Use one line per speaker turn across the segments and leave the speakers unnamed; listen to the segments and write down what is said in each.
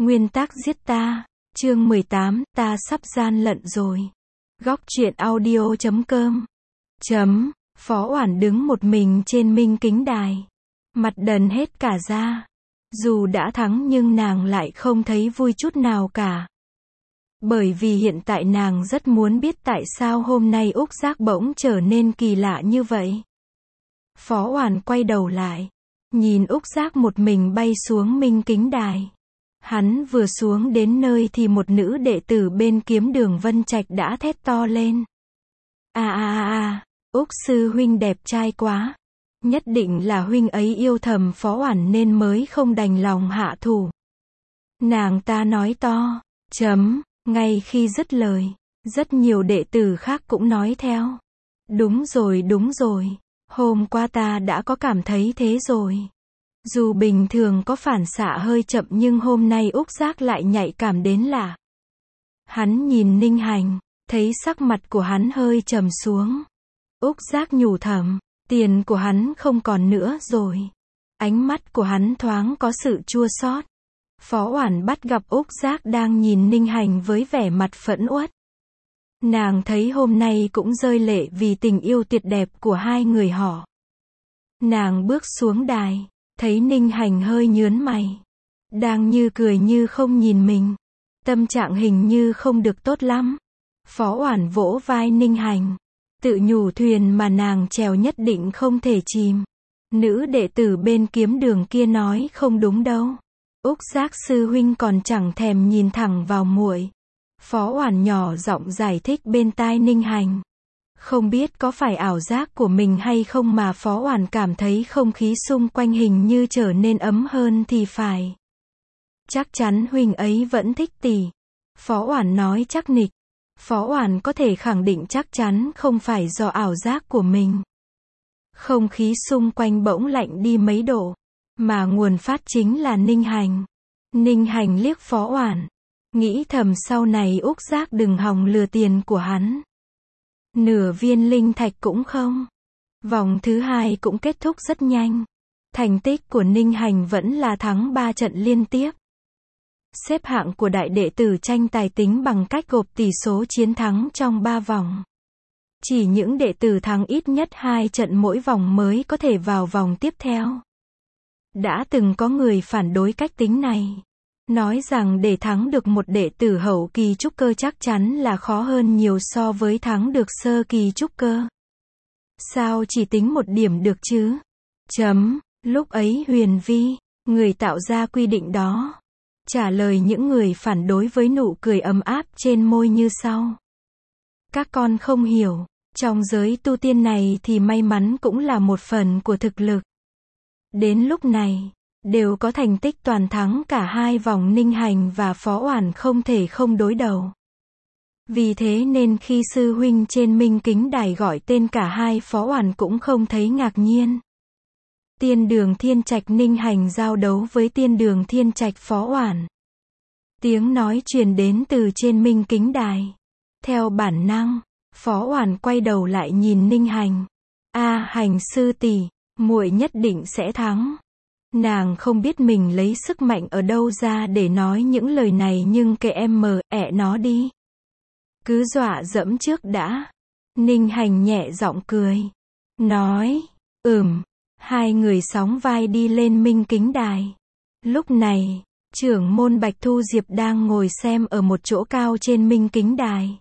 Nguyên tác giết ta. Chương 18, ta sắp gian lận rồi. Góc truyện audio.com. Phó Oản đứng một mình trên minh kính đài. Mặt đần hết cả ra. Dù đã thắng nhưng nàng lại không thấy vui chút nào cả. Bởi vì hiện tại nàng rất muốn biết tại sao hôm nay Úc Giác bỗng trở nên kỳ lạ như vậy. Phó Oản quay đầu lại. Nhìn Úc Giác một mình bay xuống minh kính đài. Hắn vừa xuống đến nơi thì một nữ đệ tử bên kiếm đường Vân Trạch đã thét to lên. Úc sư huynh đẹp trai quá. Nhất định là huynh ấy yêu thầm Phó Oản nên mới không đành lòng hạ thủ. Nàng ta nói to. Ngay khi dứt lời, rất nhiều đệ tử khác cũng nói theo. Đúng rồi. Hôm qua ta đã có cảm thấy thế rồi. Dù bình thường có phản xạ hơi chậm nhưng hôm nay Úc Giác lại nhạy cảm đến lạ. Hắn nhìn Ninh Hành, thấy sắc mặt của hắn hơi trầm xuống. Úc Giác nhủ thầm, tiền của hắn không còn nữa rồi. Ánh mắt của hắn thoáng có sự chua xót. Phó Oản bắt gặp Úc Giác đang nhìn Ninh Hành với vẻ mặt phẫn uất. Nàng thấy hôm nay cũng rơi lệ vì tình yêu tuyệt đẹp của hai người họ. Nàng bước xuống đài, thấy Ninh Hành hơi nhướng mày. Đang như cười như không nhìn mình. Tâm trạng hình như không được tốt lắm. Phó Oản vỗ vai Ninh Hành. Tự nhủ thuyền mà nàng chèo nhất định không thể chìm. Nữ đệ tử bên kiếm đường kia nói không đúng đâu. Úc Giác sư huynh còn chẳng thèm nhìn thẳng vào muội. Phó Oản nhỏ giọng giải thích bên tai Ninh Hành. Không biết có phải ảo giác của mình hay không mà Phó Oản cảm thấy không khí xung quanh hình như trở nên ấm hơn thì phải. Chắc chắn huynh ấy vẫn thích tỷ. Phó Oản nói chắc nịch. Phó Oản có thể khẳng định chắc chắn không phải do ảo giác của mình. Không khí xung quanh bỗng lạnh đi mấy độ. Mà nguồn phát chính là Ninh Hành. Ninh Hành liếc Phó Oản. Nghĩ thầm sau này Úc Giác đừng hòng lừa tiền của hắn. Nửa viên linh thạch cũng không. Vòng thứ 2 cũng kết thúc rất nhanh. Thành tích của Ninh Hành vẫn là thắng 3 trận liên tiếp. Xếp hạng của đại đệ tử tranh tài tính bằng cách gộp tỷ số chiến thắng trong 3 vòng. Chỉ những đệ tử thắng ít nhất 2 trận mỗi vòng mới có thể vào vòng tiếp theo. Đã từng có người phản đối cách tính này. Nói rằng để thắng được một đệ tử hậu kỳ trúc cơ chắc chắn là khó hơn nhiều so với thắng được sơ kỳ trúc cơ. Sao chỉ tính một điểm được chứ? Lúc ấy Huyền Vi, người tạo ra quy định đó, trả lời những người phản đối với nụ cười ấm áp trên môi như sau. Các con không hiểu, trong giới tu tiên này thì may mắn cũng là một phần của thực lực. Đến lúc này, đều có thành tích toàn thắng cả hai vòng. Ninh Hành và Phó Oản không thể không đối đầu. Vì thế nên khi sư huynh trên minh kính đài gọi tên cả hai, Phó Oản cũng không thấy ngạc nhiên. Tiên đường Thiên Trạch Ninh Hành giao đấu với tiên đường Thiên Trạch Phó Oản. Tiếng nói truyền đến từ trên minh kính đài. Theo bản năng, Phó Oản quay đầu lại nhìn Ninh Hành. Hành sư tỷ, muội nhất định sẽ thắng. Nàng không biết mình lấy sức mạnh ở đâu ra để nói những lời này nhưng kệ nó đi. Cứ dọa dẫm trước đã. Ninh Hành nhẹ giọng cười. Nói, hai người sóng vai đi lên minh kính đài. Lúc này, trưởng môn Bạch Thu Diệp đang ngồi xem ở một chỗ cao trên minh kính đài.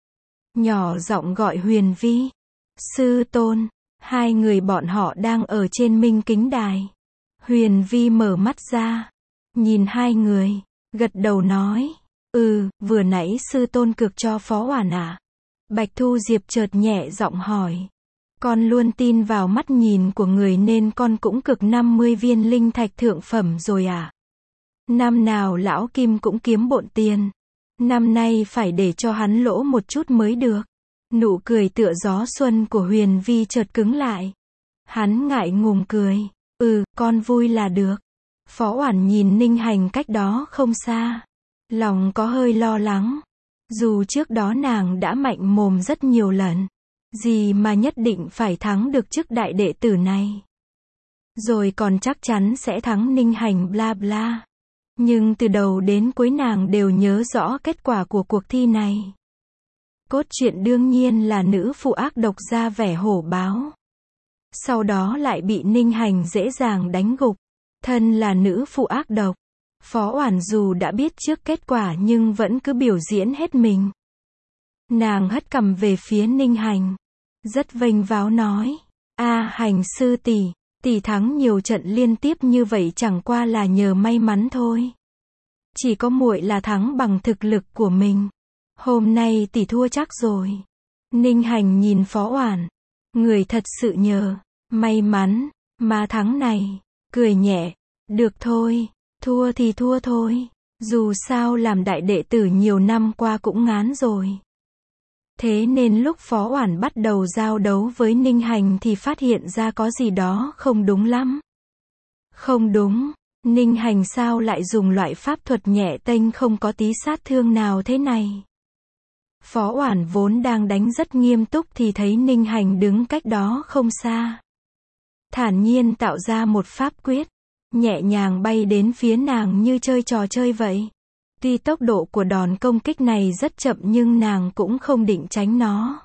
Nhỏ giọng gọi Huyền Vi. Sư tôn, hai người bọn họ đang ở trên minh kính đài. Huyền Vi mở mắt ra, nhìn hai người, gật đầu nói, vừa nãy sư tôn cược cho Phó Oản à? Bạch Thu Diệp chợt nhẹ giọng hỏi, con luôn tin vào mắt nhìn của người nên con cũng cược 50 viên linh thạch thượng phẩm rồi à? Năm nào lão Kim cũng kiếm bộn tiền, năm nay phải để cho hắn lỗ một chút mới được. Nụ cười tựa gió xuân của Huyền Vi chợt cứng lại. Hắn ngại ngùng cười. Con vui là được. Phó Oản nhìn Ninh Hành cách đó không xa. Lòng có hơi lo lắng. Dù trước đó nàng đã mạnh mồm rất nhiều lần. Gì mà nhất định phải thắng được chức đại đệ tử này. Rồi còn chắc chắn sẽ thắng Ninh Hành bla bla. Nhưng từ đầu đến cuối nàng đều nhớ rõ kết quả của cuộc thi này. Cốt truyện đương nhiên là nữ phụ ác độc ra vẻ hổ báo. Sau đó lại bị Ninh Hành dễ dàng đánh gục. Thân là nữ phụ ác độc. Phó Oản dù đã biết trước kết quả nhưng vẫn cứ biểu diễn hết mình. Nàng hất cằm về phía Ninh Hành. Rất vênh váo nói. Hành sư tỷ, tỷ thắng nhiều trận liên tiếp như vậy chẳng qua là nhờ may mắn thôi. Chỉ có muội là thắng bằng thực lực của mình. Hôm nay tỷ thua chắc rồi. Ninh Hành nhìn Phó Oản. Người thật sự nhờ may mắn mà thắng này. Cười nhẹ. Được thôi. Thua thì thua thôi. Dù sao làm đại đệ tử nhiều năm qua cũng ngán rồi. Thế nên lúc Phó Oản bắt đầu giao đấu với Ninh Hành thì phát hiện ra có gì đó không đúng lắm. Không đúng, Ninh Hành sao lại dùng loại pháp thuật nhẹ tênh không có tí sát thương nào thế này? Phó Oản vốn đang đánh rất nghiêm túc thì thấy Ninh Hành đứng cách đó không xa. Thản nhiên tạo ra một pháp quyết, nhẹ nhàng bay đến phía nàng như chơi trò chơi vậy. Tuy tốc độ của đòn công kích này rất chậm nhưng nàng cũng không định tránh nó.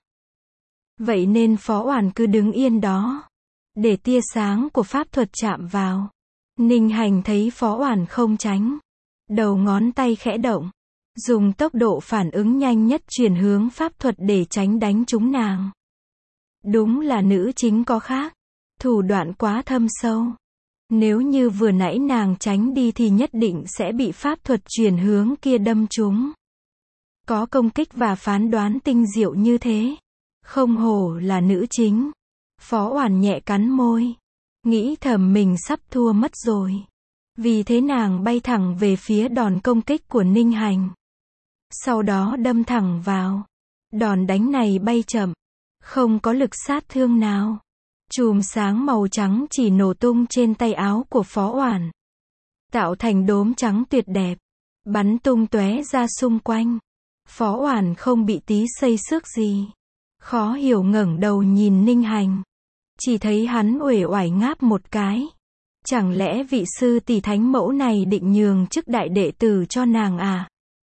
Vậy nên Phó Oản cứ đứng yên đó, để tia sáng của pháp thuật chạm vào. Ninh Hành thấy Phó Oản không tránh, đầu ngón tay khẽ động, dùng tốc độ phản ứng nhanh nhất chuyển hướng pháp thuật để tránh đánh trúng nàng. Đúng là nữ chính có khác, thủ đoạn quá thâm sâu. Nếu như vừa nãy nàng tránh đi thì nhất định sẽ bị pháp thuật chuyển hướng kia đâm trúng. Có công kích và phán đoán tinh diệu như thế. Không hổ là nữ chính. Phó Oản nhẹ cắn môi. Nghĩ thầm mình sắp thua mất rồi. Vì thế nàng bay thẳng về phía đòn công kích của Ninh Hành. Sau đó đâm thẳng vào. Đòn đánh này bay chậm. Không có lực sát thương nào. Chùm sáng màu trắng chỉ nổ tung trên tay áo của Phó Oản. Tạo thành đốm trắng tuyệt đẹp. Bắn tung tóe ra xung quanh. Phó Oản không bị tí xây xước gì. Khó hiểu ngẩng đầu nhìn Ninh Hành. Chỉ thấy hắn uể oải ngáp một cái. Chẳng lẽ vị sư tỷ thánh mẫu này định nhường chức đại đệ tử cho nàng à?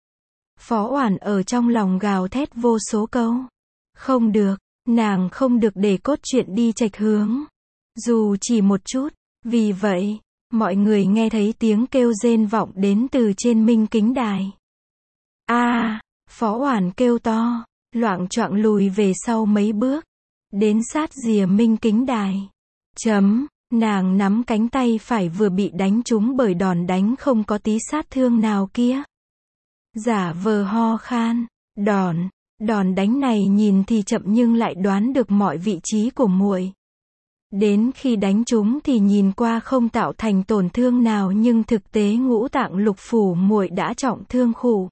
Phó Oản ở trong lòng gào thét vô số câu. Không được. Nàng không được để cốt truyện đi chệch hướng. Dù chỉ một chút. Vì vậy, mọi người nghe thấy tiếng kêu rên vọng đến từ trên minh kính đài. Phó Oản kêu to, loạng choạng lùi về sau mấy bước. Đến sát rìa minh kính đài. Nàng nắm cánh tay phải vừa bị đánh trúng bởi đòn đánh không có tí sát thương nào kia. Giả vờ ho khan. Đòn đánh này nhìn thì chậm nhưng lại đoán được mọi vị trí của muội. Đến khi đánh trúng thì nhìn qua không tạo thành tổn thương nào nhưng thực tế ngũ tạng lục phủ muội đã trọng thương khụ.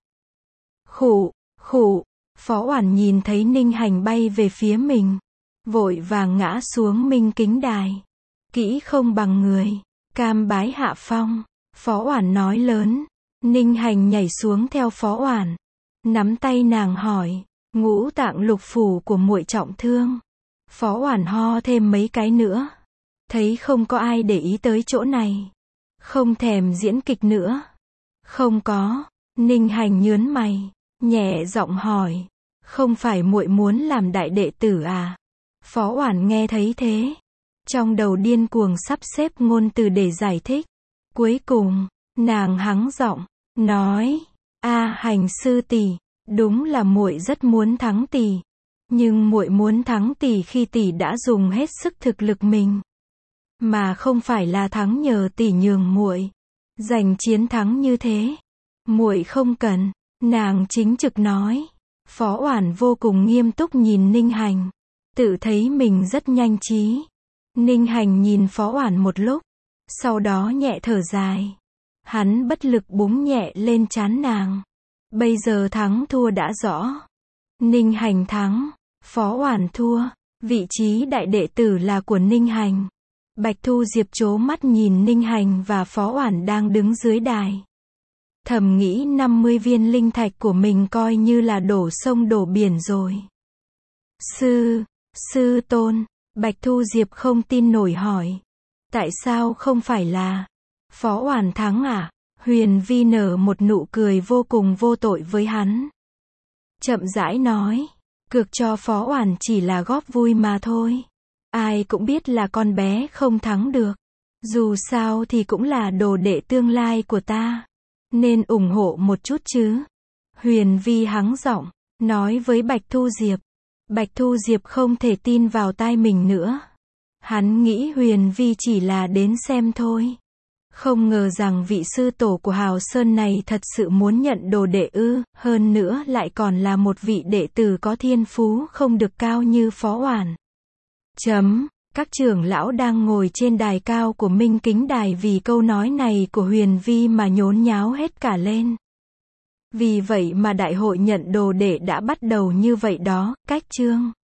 Phó Oản nhìn thấy Ninh Hành bay về phía mình, vội vàng ngã xuống minh kính đài. Kỹ không bằng người, cam bái hạ phong. Phó Oản nói lớn. Ninh Hành nhảy xuống theo Phó Oản, nắm tay nàng hỏi. Ngũ tạng lục phủ của muội trọng thương. Phó Oản ho thêm mấy cái nữa. Thấy không có ai để ý tới chỗ này. Không thèm diễn kịch nữa. Không có. Ninh Hành nhướng mày, nhẹ giọng hỏi. Không phải muội muốn làm đại đệ tử à? Phó Oản nghe thấy thế. Trong đầu điên cuồng sắp xếp ngôn từ để giải thích. Cuối cùng, nàng hắng giọng, nói. Hành sư tỷ. Đúng là muội rất muốn thắng tỷ, nhưng muội muốn thắng tỷ khi tỷ đã dùng hết sức thực lực mình, mà không phải là thắng nhờ tỷ nhường muội. Giành chiến thắng như thế, muội không cần, nàng chính trực nói. Phó Oản vô cùng nghiêm túc nhìn Ninh Hành, tự thấy mình rất nhanh trí. Ninh Hành nhìn Phó Oản một lúc, sau đó nhẹ thở dài. Hắn bất lực búng nhẹ lên trán nàng. Bây giờ thắng thua đã rõ. Ninh Hành thắng, Phó Oản thua, vị trí đại đệ tử là của Ninh Hành. Bạch Thu Diệp trố mắt nhìn Ninh Hành và Phó Oản đang đứng dưới đài. Thầm nghĩ 50 viên linh thạch của mình coi như là đổ sông đổ biển rồi. Sư tôn, Bạch Thu Diệp không tin nổi hỏi. Tại sao không phải là Phó Oản thắng à? Huyền Vi nở một nụ cười vô cùng vô tội với hắn. Chậm rãi nói, cược cho Phó Oản chỉ là góp vui mà thôi. Ai cũng biết là con bé không thắng được. Dù sao thì cũng là đồ đệ tương lai của ta. Nên ủng hộ một chút chứ. Huyền Vi hắng giọng, nói với Bạch Thu Diệp. Bạch Thu Diệp không thể tin vào tai mình nữa. Hắn nghĩ Huyền Vi chỉ là đến xem thôi. Không ngờ rằng vị sư tổ của Hào Sơn này thật sự muốn nhận đồ đệ ư, hơn nữa lại còn là một vị đệ tử có thiên phú không được cao như Phó Oản. Các trưởng lão đang ngồi trên đài cao của Minh Kính Đài vì câu nói này của Huyền Vi mà nhốn nháo hết cả lên. Vì vậy mà đại hội nhận đồ đệ đã bắt đầu như vậy đó, cách chương.